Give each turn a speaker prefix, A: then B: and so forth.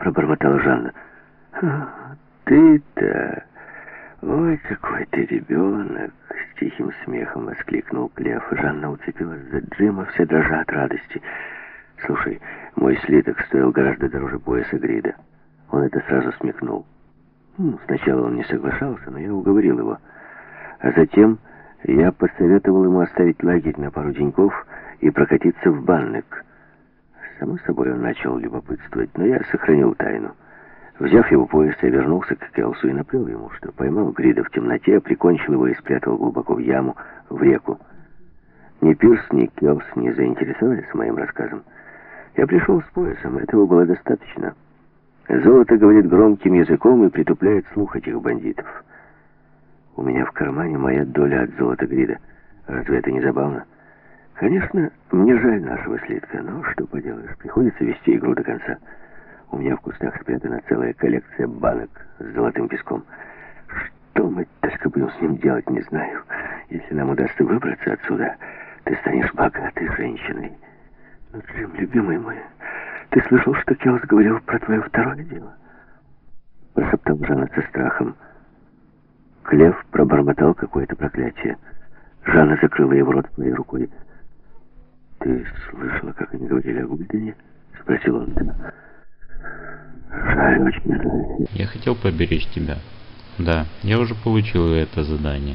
A: пробормотала Жанна. Ты-то... Ой, какой ты ребенок! С тихим смехом воскликнул Клев. Жанна уцепилась за Джима, все дрожа от радости. Слушай, мой слиток стоил гораздо дороже пояса Грида. Он это сразу смекнул. Сначала он не соглашался, но я уговорил его. А затем я посоветовал ему оставить лагерь на пару деньков и прокатиться в Баннек. Само собой, он начал любопытствовать, но я сохранил тайну. Взяв его пояс, я вернулся к Келсу и наплел ему, что поймал Грида в темноте, прикончил его и спрятал глубоко в яму, в реку. Ни Пирс, ни Келс не заинтересовались моим рассказом. Я пришел с поясом, этого было достаточно. Золото говорит громким языком и притупляет слух этих бандитов. У меня в кармане моя доля от золота Грида. Разве это не забавно? Конечно, мне жаль нашего слитка, но что поделаешь, приходится вести игру до конца. У меня в кустах спрятана целая коллекция банок с золотым песком. Что мы, тоска, будем с ним делать, не знаю. Если нам удастся выбраться отсюда, ты станешь богатой женщиной. Но, Джим, любимый мой, ты слышал, что Келс говорил про твое второе дело? Прошептал Жанна со страхом. Клев пробормотал какое-то проклятие. Жанна закрыла его рот своей рукой. «Ты слышала, как они говорили о Гульдене?» — спросил он. «Жаль, очень жаль».
B: Я хотел поберечь тебя. Да, я уже получил это задание.